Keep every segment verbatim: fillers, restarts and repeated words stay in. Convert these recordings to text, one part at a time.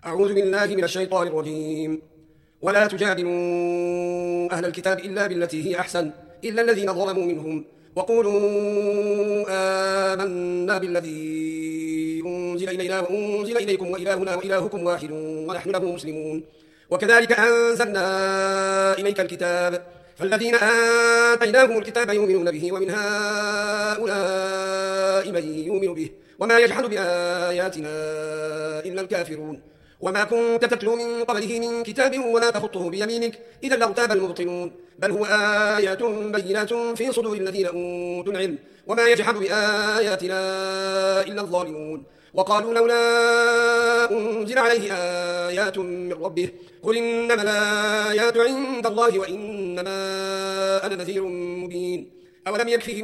أعوذ بالله من الشيطان الرجيم. ولا تجادلوا أهل الكتاب إلا بالتي هي أحسن إلا الذين ظلموا منهم وقولوا آمنا بالذي أنزل إلينا وأنزل إليكم وإلهنا وإلهكم واحد ونحن له مسلمون. وكذلك أنزلنا إليك الكتاب فالذين آتيناهم الكتاب يؤمنون به ومن هؤلاء من يؤمن به وما يجحد بآياتنا إلا الكافرون. وما كنت تتلو من قبله من كتاب ولا تخطه بيمينك إذا لارتاب المبطلون بل هو آيات بينات في صدور الذين أوتوا العلم وما يجحد بآياتنا إلا الظالمون. وقالوا لولا أنزل عليه آيات من ربه قل إنما الآيات عند الله وإنما أنا نذير مبين. أولم يكفهم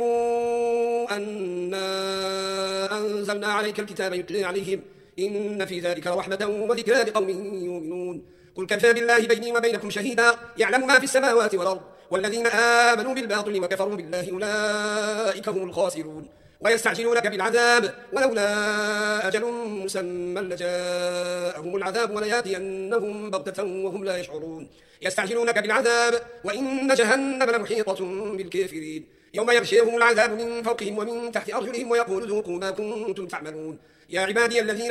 أنا أنزلنا عليك الكتاب يتلى عليهم إن في ذلك رحمة وذكرى لقوم يؤمنون. قل كفى بالله بيني وبينكم شهيدا يعلم ما في السماوات والأرض والذين آمنوا بالباطل وكفروا بالله أولئك هم الخاسرون. ويستعجلونك بالعذاب ولولا أجل مسمى لجاءهم العذاب ولياتينهم بغتة وهم لا يشعرون. يستعجلونك بالعذاب وإن جهنم لمحيطة بالكافرين يوم يغشيهم العذاب من فوقهم ومن تحت أرجلهم ويقول ذوقوا ما كنتم تعملون. يا عبادي الذين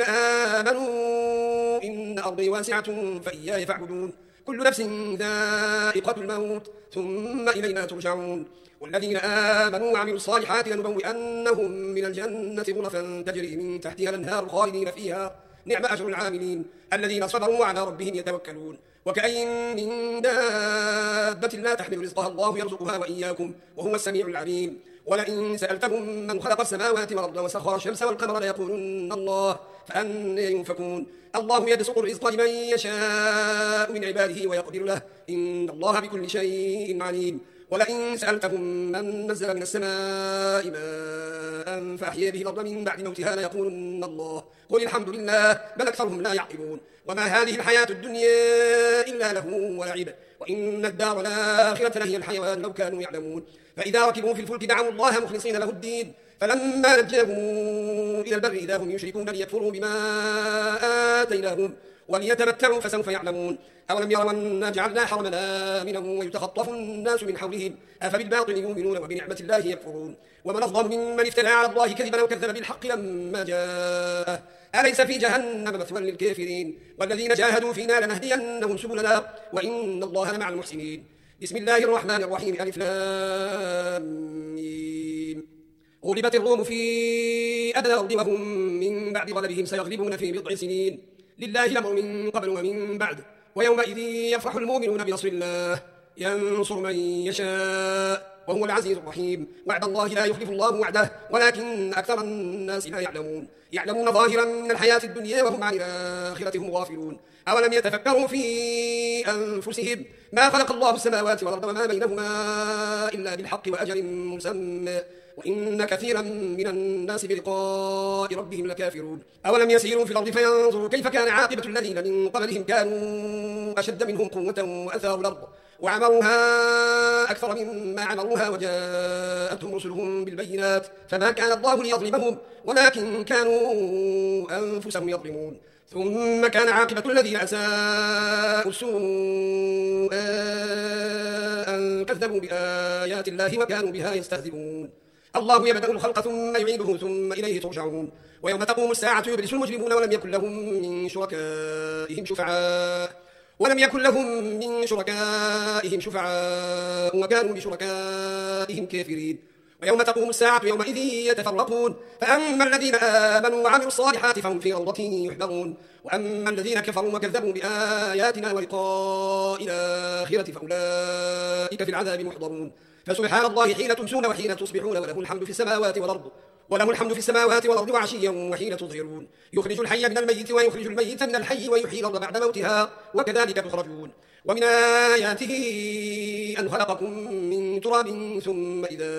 آمنوا إن أرضي واسعة فإياي فاعبدون. كل نفس ذائقة الموت ثم إلينا ترجعون. والذين آمنوا وعملوا الصالحات لنبوئنهم من الجنة غرفا تجري من تحتها الأنهار خالدين فيها نعم أجر العاملين الذين صبروا وعلى ربهم يتوكلون. وكأين من دابة لا تحمل رزقها الله يرزقها وإياكم وهو السميع العليم. ولئن سألتهم من خلق السماوات والأرض وسخر الشمس والقمر ليقولن الله فأنى يؤفكون. الله يبسط الرزق لمن يشاء من عباده ويقدر له إن الله بكل شيء عليم. ولئن سألتهم من نزل من السماء ماء فأحيا به الأرض من بعد موتها ليقولن الله قل الحمد لله بل أكثرهم لا يعقلون. وما هذه الحياة الدنيا إلا له ولعب وإن الدار الآخرة لهي الحيوان لو كانوا يعلمون. فإذا ركبوا في الفلك دعوا الله مخلصين له الدين فلما نجاهم إلى البر إذا هم يشركون ليكفروا بما آتيناهم وليتمتعوا فسوف يعلمون. أولم يروا أنا جعلنا حرمنا آمنا ويتخطف الناس من حولهم أفبالباطل يؤمنون وبنعمة الله يكفرون. ومن أظلم ممن افترى على الله كذبا وكذب بالحق لما جاءه أليس في جهنم مثوى للكافرين. والذين جاهدوا فينا لنهدينهم سبلنا وإن الله لمع المحسنين. بسم الله الرحمن الرحيم ألف لام ميم. غلبت الروم في أدنى الأرض وهم من بعد غلبهم سيغلبون في بضع سنين لله الأمر من قبل ومن بعد ويومئذ يفرح المؤمنون بنصر الله ينصر من يشاء وهو العزيز الرحيم. وعد الله لا يخلف الله وعده ولكن أكثر الناس لا يعلمون. يعلمون ظاهرا من الحياة الدنيا وهم عن الآخرة هم غافلون. أولم يتفكروا في أنفسهم ما خلق الله السماوات والأرض وما بينهما إلا بالحق وأجل مسمى وإن كثيرا من الناس بلقاء ربهم لكافرون. أولم يسيروا في الأرض فينظروا كيف كان عاقبة الذين من قبلهم كانوا أشد منهم قوة وأثاروا الأرض وعمروها أكثر مما عمروها وجاءتهم رسلهم بالبينات فما كان الله ليظلمهم ولكن كانوا أنفسهم يظلمون. ثم كان عاقبة الذين أساءوا السوء أن كذبوا بآيات الله وكانوا بها يستهزئون. الله يبدأ الخلق ثم يعيده ثم إليه ترجعون. ويوم تقوم الساعة يبلس المجرمون ولم يكن لهم من شركائهم شفعاء ولم يكن لهم من شركائهم شفعاء وكانوا بشركائهم كافرين. ويوم تقوم الساعة يومئذ يتفرقون فأما الذين آمنوا وعملوا الصالحات فهم في روضة يحبرون وأما الذين كفروا وكذبوا بآياتنا ولقاء الآخرة فأولئك في العذاب محضرون. فسبحان الله حين تمسون وحين تصبحون وله الحمد في السماوات والأرض وله الحمد في السماوات والأرض وعشيا وحين تظهرون. يخرج الحي من الميت ويخرج الميت من الحي ويحيي الأرض بعد موتها وكذلك تخرجون. ومن آياته أن خلقكم من تراب ثم إذا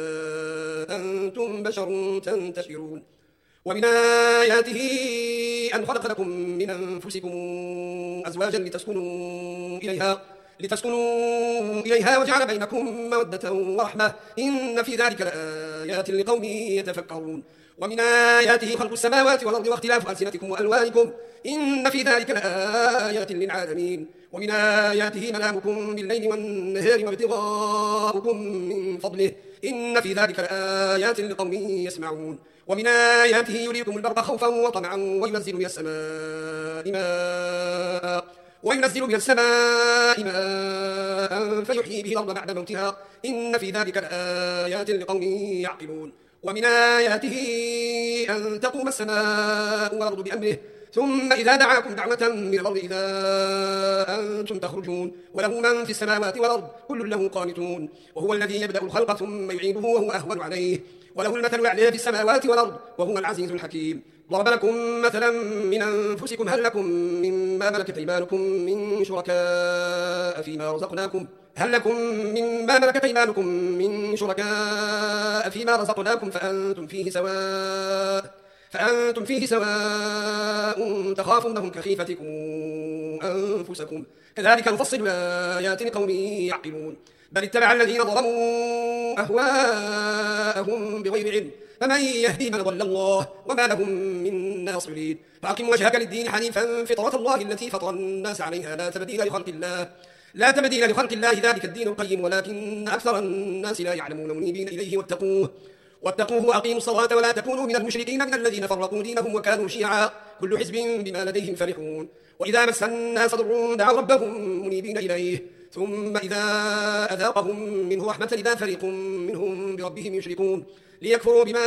أنتم بشر تنتشرون. ومن آياته أن خلق لكم من أنفسكم أزواجا لتسكنوا إليها لتسكنوا إليها وجعل بينكم مودة ورحمة إن في ذلك لآيات لقوم يتفكرون ومن آياته خلق السماوات والأرض واختلاف ألسنتكم وألوانكم إن في ذلك لآيات للعالمين ومن آياته منامكم بالليل والنهار وابتغاؤكم من فضله إن في ذلك لآيات لقوم يسمعون ومن آياته يريكم البرق خوفا وطمعا وينزل من السماء ماء وينزل من السماء ماء فيحيي به الأرض بعد موتها إن في ذلك لآيات لقوم يعقلون ومن آياته أن تقوم السماء والأرض بأمره ثم إذا دعاكم دعوة من الأرض إذا أنتم تخرجون وله من في السماوات والأرض كل له قانتون وهو الذي يبدأ الخلق ثم يعيده وهو أهون عليه وله المثل الأعلى في السماوات والأرض وهو العزيز الحكيم ضرب لكم مثلا من أنفسكم هل لكم مما ملكت أيمانكم من شركاء فيما رزقناكم هل لكم مما ملكت أيمانكم من شركاء فيما رزقناكم فأنتم فيه سواء فأنتم فيه سواء تخافونهم كخيفتكم أنفسكم كذلك نفصل الآيات لقوم يعقلون بل اتبع الذين ظلموا أهواءهم بغير علم فمن يهدي من ضل الله وما لهم من ناصرين فأقم وجهك للدين حنيفا فطرة الله التي فطر الناس عليها لا تبديل لخلق الله لا تبديل لخلق الله ذلك الدين القيم ولكن أكثر الناس لا يعلمون منيبين إليه واتقوه واتقوه وأقيموا الصلاة ولا تكونوا من المشركين من الذين فرقوا دينهم وكانوا شيعا كل حزب بما لديهم فرحون وإذا مس الناس ضر دعوا ربهم منيبين إليه ثم إذا أذاقهم منه رحمة إذا فريق منهم بربهم يشركون ليكفروا بما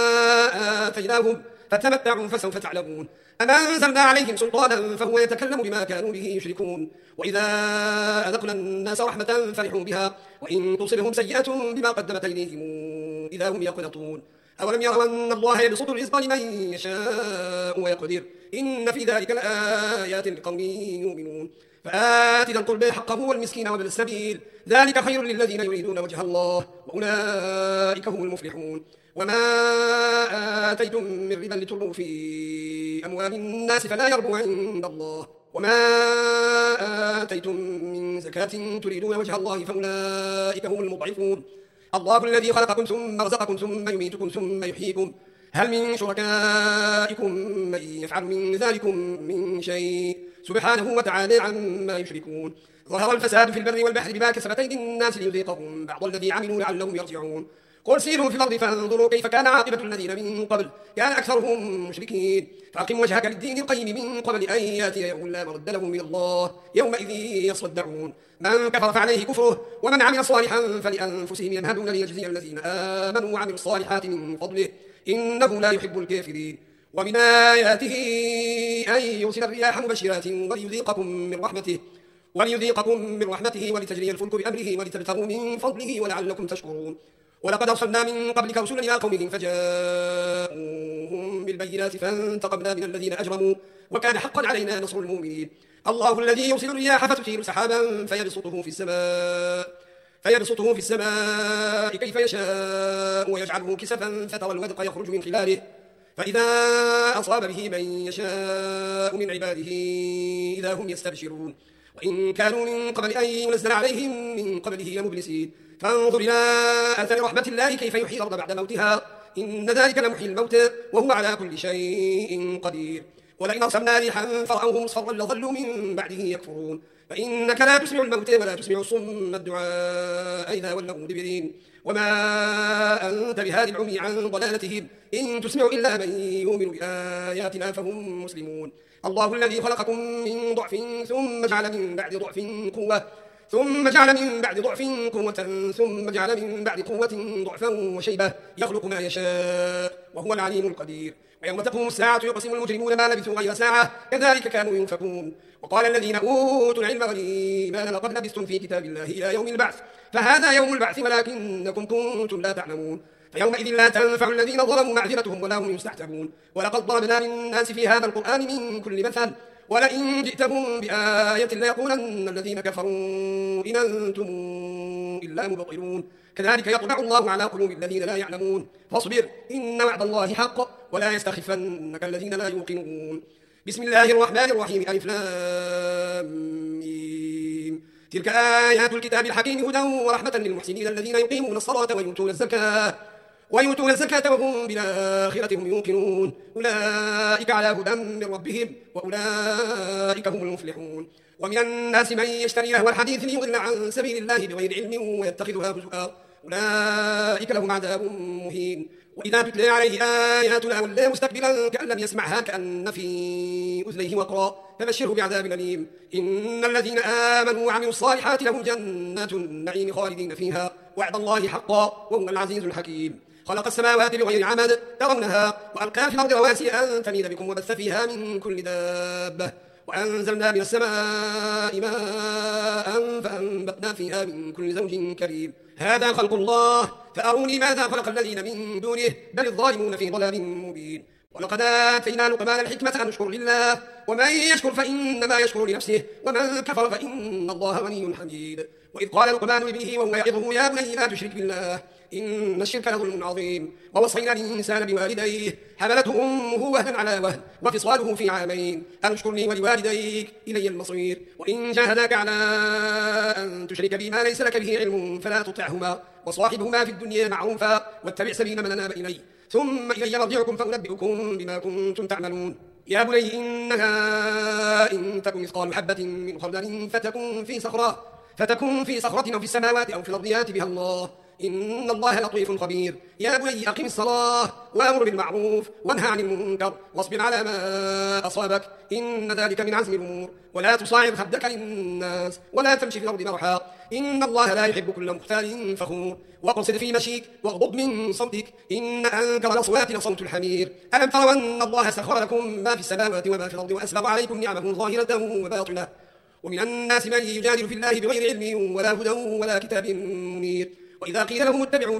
آتيناهم فتمتعوا فسوف تعلمون أما أنزلنا عليهم سلطانا فهو يتكلم بما كانوا به يشركون وإذا أذقنا الناس رحمة فرحوا بها وإن تصبهم سيئة بما قدمت أيديهم إذا هم يقنطون أولم يروا أن الله يبسط الرزق لمن يشاء ويقدر إن في ذلك لآيات لقوم يؤمنون فآت ذا القربى حقه والمسكين وابن السبيل ذلك خير للذين يريدون وجه الله وأولئك هم المفلحون وما آتيتم من ربا لتربوا في أموال الناس فلا يربو عند الله وما آتيتم من زكاة تريدون وجه الله فأولئك هم المضعفون الله الذي خلقكم ثم رزقكم ثم يميتكم ثم يحييكم هل من شركائكم من يفعل من ذلكم من شيء سبحانه وتعالى عما يشركون ظهر الفساد في البر والبحر بما كسبت أيدي الناس ليذيقهم بعض الذي عملوا لعلهم يرجعون قل سيروا في الأرض فانظروا كيف كان عاقبة الذين من قبل كان أكثرهم مشركين فأقم وجهك للدين القيم من قبل أن يأتي يوم لا مرد له من الله يومئذ يصدعون من كفر فعليه كفره ومن عمل صالحا فلأنفسهم يمهدون ليجزي الذين آمنوا وعملوا الصالحات من فضله إنه لا يحب الكافرين ومن آياته أن يرسل الرياح مبشرات وليذيقكم من رحمته وليذيقكم من رحمته ولتجري الفلك بأمره ولتبتغوا من فضله ولعلكم تشكرون ولقد أرسلنا من قبلك رسلا إلى قومهم فجاءوهم بالبينات فانتقمنا من الذين أجرموا وكان حقا علينا نصر المؤمنين الله الذي يرسل الرياح فتثير سحابا فيبسطه في السماء فيبسطه في السماء كيف يشاء ويجعله كسفا فترى الودق يخرج من خلاله فإذا أصاب به من يشاء من عباده إذا هم يستبشرون وإن كانوا من قبل أن ينزل عليهم من قبله لمبلسين فانظر إلى آثار رحمة الله كيف يحيي الأرض بعد موتها إن ذلك لمحيي الموتى وهو على كل شيء قدير ولئن أرسلنا ريحا فرأوه مصفرا لظلوا من بعده يكفرون فإنك لا تسمع الموتى ولا تسمع الصم الدعاء إذا ولوا مدبرين وما أنت بهادي العمي عن ضلالتهم إن تسمع إلا من يؤمن بآياتنا فهم مسلمون الله الذي خلقكم من ضعف ثم جعل من بعد ضعف قوة ثم جعل من بعد ضعف قوة ثم جعل من بعد قوة ضعفا وشيبة يخلق ما يشاء وهو العليم القدير ويوم تقوم الساعة يقسم المجرمون ما لبثوا غير ساعة كذلك كانوا ينفكون وقال الذين أوتوا العلم والإيمان لقد لبثتم في كتاب الله إلى يوم البعث فهذا يوم البعث ولكنكم كنتم لا تعلمون فيومئذ لا تنفع الذين ظلموا معذرتهم ولا هم يستحتمون ولقد ضربنا للناس في هذا القرآن من كل مثل ولئن جئتهم بآية ليقولن الذين كفروا إن أنتم إلا مبطلون كذلك يطبع الله على قلوب الذين لا يعلمون فاصبر إن وعد الله حق ولا يستخفنك الذين لا يوقنون بسم الله الرحمن الرحيم ألف لام ميم تلك آيات الكتاب الحكيم هدى ورحمة للمحسنين الذين يقيمون الصلاة ويؤتون الزكاة ويؤتون الزكاة وهم بالآخرة هم يوقنون أولئك على هدى من ربهم وأولئك هم المفلحون. ومن الناس من يشتري لهو الحديث ليضل عن سبيل الله بغير علم ويتخذها هزؤا أولئك لهم عذاب مهين. وإذا تتلى عليه آياتنا ولى مستكبرا كأن لم يسمعها كأن في أذنيه وقرا فبشره بعذاب أليم. إن الذين آمنوا وعملوا الصالحات لهم جنات النعيم خالدين فيها وعد الله حقا وهو العزيز الحكيم. خلق السماوات بغير عمد ترونها وألقى في الأرض رواسي أن تميد بكم وبث فيها من كل دابة وأنزلنا من السماء ماء فأنبتنا فيها من كل زوج كريم. هذا خلق الله فأروني ماذا خلق الذين من دونه بل الظالمون في ضلال مبين. ولقد آتينا لقمان الحكمة أن اشكر لله ومن يشكر فإنما يشكر لنفسه ومن كفر فإن الله غني حميد. وإذ قال لقمان لابنه وهو يعظه يا بني لا تشرك بالله إن الشرك لظلم عظيم. ووصينا الإنسان بوالديه حملته أمه وهنا على وهن وفصاله في عامين أن اشكر لي ولوالديك إلي المصير. وإن جاهداك على أن تشرك بي ما ليس لك به علم فلا تطعهما وصاحبهما في الدنيا معروفا واتبع سبيل من أناب إلي ثم إلي مرجعكم فأنبئكم بما كنتم تعملون. يا بني إنها إن تكن مثقال حبة من خردل فتكن في صخرة فتكن في صخرة أو في السماوات أو في الأرض يأت بها الله إن الله لطيف خبير. يا بني أقم الصلاة وأمر بالمعروف وانهى عن المنكر واصبر على ما أصابك إن ذلك من عزم الأمور. ولا تصاعد خدك للناس ولا تمشي في الأرض مرحا إن الله لا يحب كل مختال فخور. واقصد في مشيك واغضض من صوتك إن أنكر الأصوات لصوت الحمير. ألم تروا أن الله سخر لكم ما في السماوات وما في الأرض وأسبغ عليكم نعمه ظاهرة وباطنة. ومن الناس من يجادل في الله بغير علم ولا هدى ولا كتاب منير. وإذا قيل لهم اتبعوا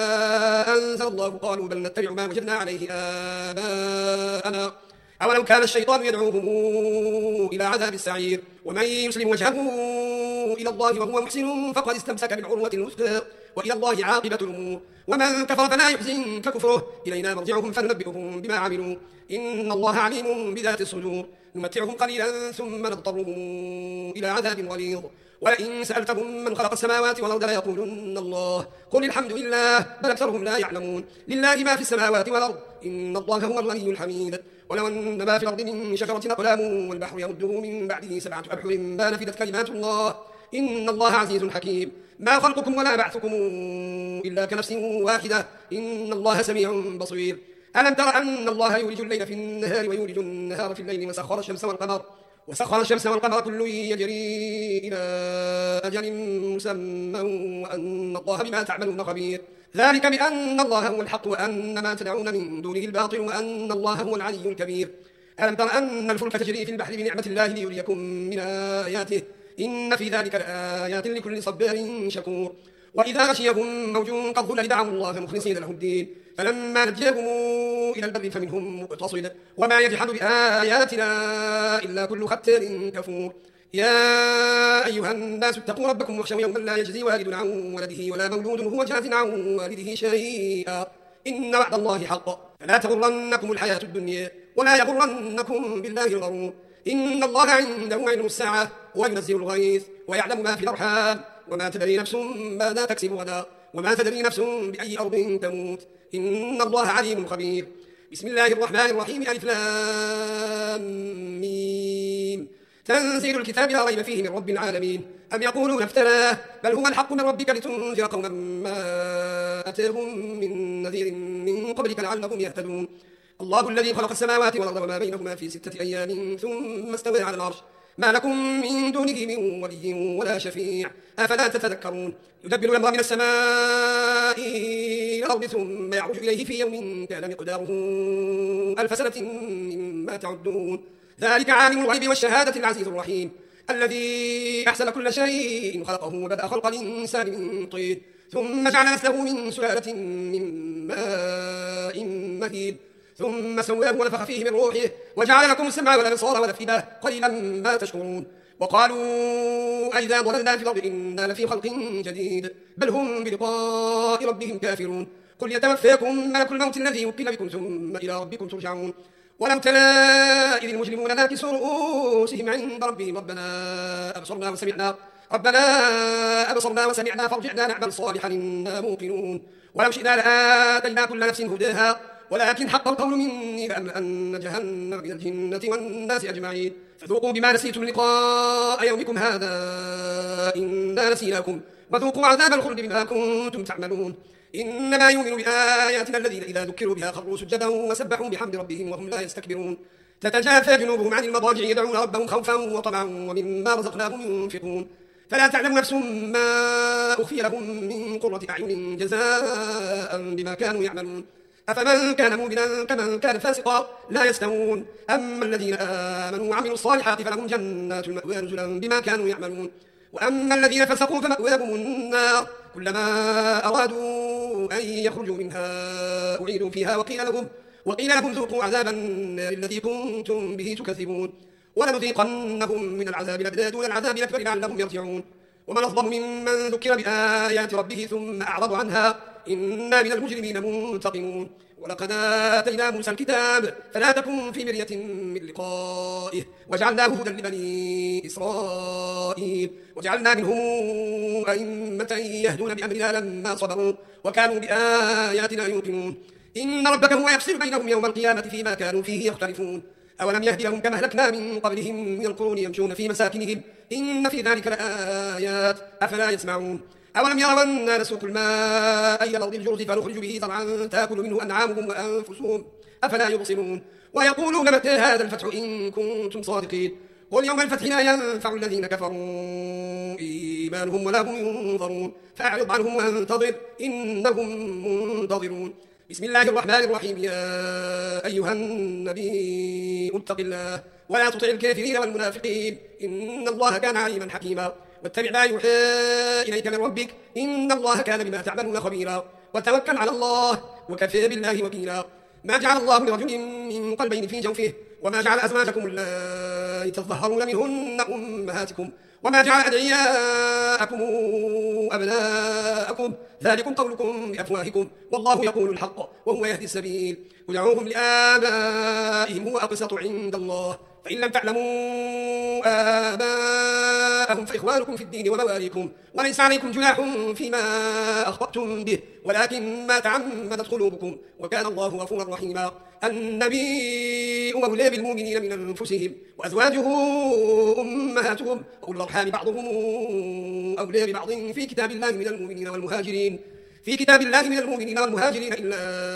ما أنزل الله قالوا بل نتبع ما وجدنا عليه آباءنا أولو كان الشيطان يدعوهم إلى عذاب السعير. ومن يسلم وجهه إلى الله وهو محسن فقد استمسك بالعروة الوثقى وإلى الله عاقبة الأمور. ومن كفر فلا يحزنك كفره إلينا مرجعهم فننبئهم بما عملوا إن الله عليم بذات الصدور. نمتعهم قليلا ثم نضطرهم إلى عذاب غليظ. ولئن سألتهم من خلق السماوات والأرض ليقولن الله قل الحمد لله بل أكثرهم لا يعلمون. لله ما في السماوات والأرض إن الله هو الغني الحميد. ولو أن ما في الأرض من شجرة أقلام والبحر يمده من بعده سبعة أبحر ما نفدت كلمات الله إن الله عزيز حكيم. ما خلقكم ولا بعثكم إلا كنفس واحدة إن الله سميع بصير. ألم تر أن الله يولج الليل في النهار ويولج النهار في الليل وسخر الشمس والقمر وسخر الشمس والقمر كل يجري إلى أجل مسمى وأن الله بما تعملون خبير. ذلك بأن الله هو الحق وأن ما تدعون من دونه الباطل وأن الله هو العلي الكبير. ألم تر أن الفلك تجري في البحر بنعمة الله ليريكم من آياته إن في ذلك لآيات لكل صبار شكور. وإذا غشيهم موج كالظلل دعوا الله مخلصين له الدين فلما نجاهم إلى البر فمنهم مقتصد وما يجحد بآياتنا إلا كل ختار كفور. يا أيها الناس اتقوا ربكم واخشوا يوما لا يجزي والد عن ولده ولا مولود هو جاز عن والده شيئا إن وعد الله حق فلا تغرنكم الحياة الدنيا ولا يغرنكم بالله الغرور. إن الله عنده علم الساعة وينزل الغيث ويعلم ما في الأرحام وما تدري نفس ماذا تكسب غدا وما تدري نفس بأي أرض تموت إن الله عليم خبير. بسم الله الرحمن الرحيم ألف لام ميم تنزيل الكتاب لا ريب فيه من رب العالمين. أم يقولون افتراه بل هو الحق من ربك لتنذر قوما ما أتاهم من نذير من قبلك لعلهم يهتدون. الله الذي خلق السماوات والأرض وما بينهما في ستة أيام ثم استوى على العرش ما لكم من دونه من ولي ولا شفيع أفلا تتذكرون. يدبر الأمر من السماء إلى الأرض ثم يعرج إليه في يوم كان مقداره ألف سنة مما تعدون. ذلك عالم الغيب والشهادة العزيز الرحيم الذي أحسن كل شيء خلقه وبدأ خلق الإنسان من طين ثم جعل نسله من سلالة من ماء مهين ثم سواه ونفخ فيه من روحه وجعل لكم السمع والأبصار والأفئدة قليلا ما تشكرون. وقالوا أئذا ضللنا في الأرض إنا لفي خلق جديد بل هم بلقاء ربهم كافرون. قل يتوفاكم ملك الموت الذي وكل بكم ثم إلى ربكم ترجعون. ولو ترى إذ المجرمون ناكسوا رؤوسهم عند ربهم ربنا أبصرنا وسمعنا ربنا أبصرنا وسمعنا فارجعنا نعمل صالحا إنا موقنون ولو شئنا لآتينا كل نفس هداها ولكن حق القول مني لأملأن جهنم من الجنة والناس أجمعين فذوقوا بما نسيتم لقاء يومكم هذا إنا نسيناكم وذوقوا عذاب الخلد بما كنتم تعملون إنما يؤمن بآياتنا الذين إذا ذكروا بها خروا سجدا وسبحوا بحمد ربهم وهم لا يستكبرون تتجافى جنوبهم عن المضاجع يدعون ربهم خوفا وطمعا ومما رزقناهم ينفقون فلا تعلم نفس ما أخفي لهم من قرة أعين جزاء بما كانوا يعملون أفمن كان مؤمنا كمن كان فاسقا لا يستوون أما الذين آمنوا وعملوا الصالحات فلهم جنات المأوى نزلا بما كانوا يعملون وأما الذين فسقوا فمأواهم النار كلما أرادوا أن يخرجوا منها أعيدوا فيها وقيل لهم وقيل لهم ذوقوا عذاب النار الذي كنتم به تكذبون ولنذيقنهم من العذاب الأدنى دون العذاب الأكبر لعلهم يرجعون ومن أظلم ممن ذكر بآيات ربه ثم أعرض عنها إنا من المجرمين منتقمون ولقد آتينا موسى الكتاب فلا تكن في مرية من لقائه وجعلناه هدى لبني إسرائيل وجعلنا منهم أئمة يهدون بأمرنا لما صبروا وكانوا بآياتنا يوقنون إن ربك هو يفصل بينهم يوم القيامة فيما كانوا فيه يختلفون أولم يهد لهم كما أهلكنا من قبلهم من القرون يمشون في مساكنهم إن في ذلك لآيات أفلا يسمعون أولم يروا أنا نسوق الماء إلى الأرض الجرز فنخرج به زرعا تأكل منه أنعامهم وأنفسهم أفلا يبصرون ويقولون متى هذا الفتح إن كنتم صادقين قل يوم الفتح لا ينفع الذين كفروا إيمانهم ولا هم ينظرون فأعرض عنهم وانتظر إنهم منتظرون بسم الله الرحمن الرحيم يا أيها النبي اتق الله ولا تطع الكافرين والمنافقين إن الله كان عليما حكيما واتبع ما يوحى إليك من ربك إن الله كان بما تعملون خبيرا وتوكل على الله وكفى بالله وكيلا ما جعل الله لرجل من قلبين في جوفه وما جعل أزواجكم اللائي تظهرون منهن أمهاتكم وما جعل أدعياءكم أبناءكم ذلكم قولكم بأفواهكم والله يقول الحق وهو يهدي السبيل ادعوهم لآبائهم هو أقسط عند الله فإن لم تعلموا آباءهم فإخوانكم في الدين ومواليكم وليس عليكم جناح فيما أخطأتم به ولكن ما تعمدت قلوبكم وكان الله غفورا رحيما النبي أولى بالمؤمنين من أنفسهم وأزواجه أمهاتهم وأولو الأرحام بعضهم أولى ببعض في كتاب الله من المؤمنين والمهاجرين في كتاب الله من المؤمنين والمهاجرين إلا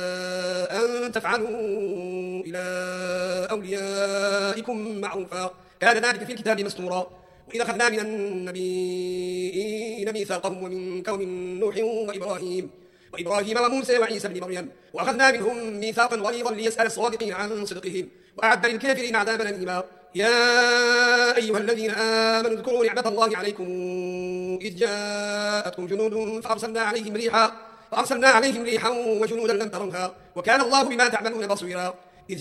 أن تفعلوا إلى أوليائكم معروفا كان ذلك في الكتاب مستورا وإذا أخذنا من النبيين ميثاقهم ومن قوم نوح وإبراهيم وإبراهيم وموسى وعيسى بن مريم وأخذنا منهم ميثاقا غليظا ليسأل الصادقين عن صدقهم وأعد للكافرين عذابا أليما يا أيها الذين آمنوا اذكروا نعمة الله عليكم إذ جاءتكم جنود فأرسلنا عليهم ريحا فأرسلنا عليهم ريحا وجنودا لم تروها وكان الله بما تعملون بصيرا إذ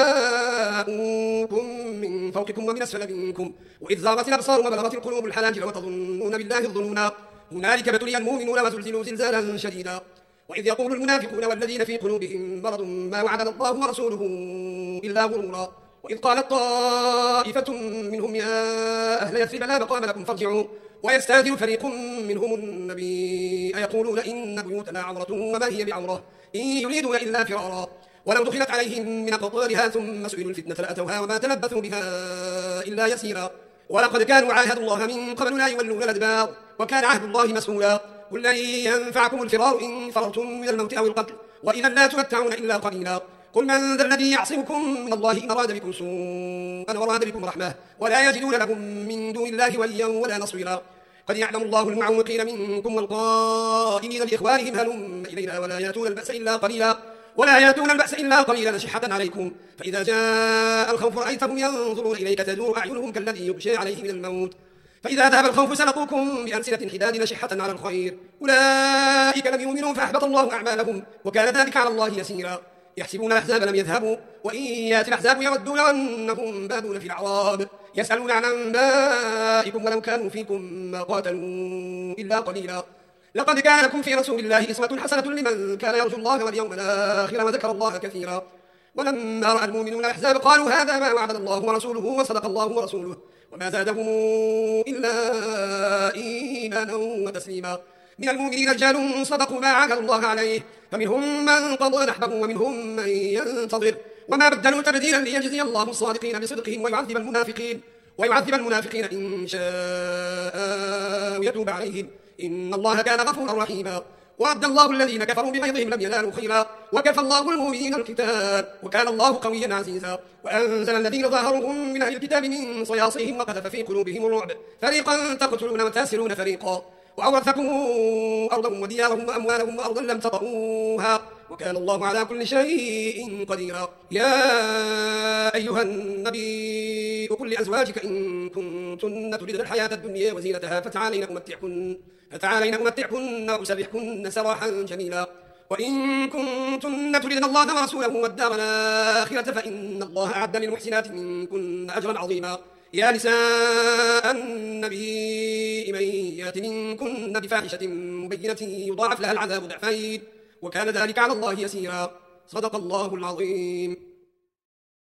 جاءوكم من فوقكم ومن أسفل منكم وإذ زاغت الأبصار وبلغت القلوب الحناجر وتظنون بالله الظنونا هنالك ابتلي المؤمنون وزلزلوا زلزالا شديدا وإذ يقول المنافقون والذين في قلوبهم مرض ما وعدنا الله ورسوله إلا غرورا وإذ قالت طائفة منهم يا أهل يثرب لا مقام لكم فارجعوا ويستأذن فريق منهم النبي أيقولون إن بيوتنا عورة وما هي بعورة إن يريدون إلا فرارا ولو دخلت عليهم من أقطارها ثم سئلوا الفتنة لأتوها وما تلبثوا بها إلا يسيرا ولقد كانوا عاهدوا الله من قبل لا يولون الأدبار وكان عهد الله مسؤولا قل لن ينفعكم الفرار إن فررتم من الموت أو القتل وإذا لا تمتعون إلا قليلا قل من ذا الذي يعصمكم من الله إن أراد بكم سوءا وأراد بكم رحمة ولا يجدون لهم من دون الله وليا ولا نصيرا قد يعلم الله المعوقين منكم والقائلين لإخوانهم هلم إلينا ولا يأتون البأس إلا قليلا ولا يأتون البأس إلا قليلا شحة عليكم فإذا جاء الخوف رأيتهم ينظرون إليك تدور أعينهم كالذي يغشى عليه من الموت فإذا ذهب الخوف سلقوكم بألسنة حداد شحة على الخير أولئك لم يؤمنوا فأحبط الله أعمالهم وكان ذلك على الله يسيرا يحسبون الأحزاب لم يذهبوا وإن يأتي الأحزاب يودون أنهم بادون في الأعراب يسألون عن أنبائكم ولو كانوا فيكم ما قاتلوا إلا قليلا لقد كان لكم في رسول الله إسوة حسنة لمن كان يرجو الله واليوم الآخر وذكر الله كثيرا ولما رأى المؤمنون الأحزاب قالوا هذا ما وعدنا الله ورسوله وصدق الله ورسوله وما زادهم إلا إيمانا وتسليما. من المؤمنين رجال صدقوا ما عاهدوا الله عليه، فمنهم من قضى نحبه ومنهم من ينتظر، وما بدلوا تبديلا، ليجزي الله الصادقين بصدقهم ويعذب المنافقين ويعذب المنافقين إن شاء ويتوب عليهم، إن الله كان غفورا رحيما. وعد الله الذين كفروا بغيظهم لم ينالوا خيرا، وكفى الله المؤمنين القتال، وكان الله قويا عزيزا. وأنزل الذين ظاهروهم من أهل الكتاب من صياصيهم وقذف في قلوبهم الرعب، فريقا تقتلون وتاسرون فريقا، وأورثكم أرضهم وديارهم وأموالهم وأرضا لم تطئوها، وكان الله على كل شيء قديرا. يا أيها النبي قل لأزواجك إن كنتن تردن الحياة الدنيا وزينتها فتعالين أمتعكن فتعالين أمتعكن وأسرحكن سراحا جميلا، وإن كنتن تردن الله ورسوله والدار الآخرة فإن الله أعد للمحسنات منكن أجرا عظيما. يا نساء النبي من يأت منكن بفاحشة مبينة يضاعف لها العذاب ضعفين، وكان ذلك على الله يسيرا. صدق الله العظيم.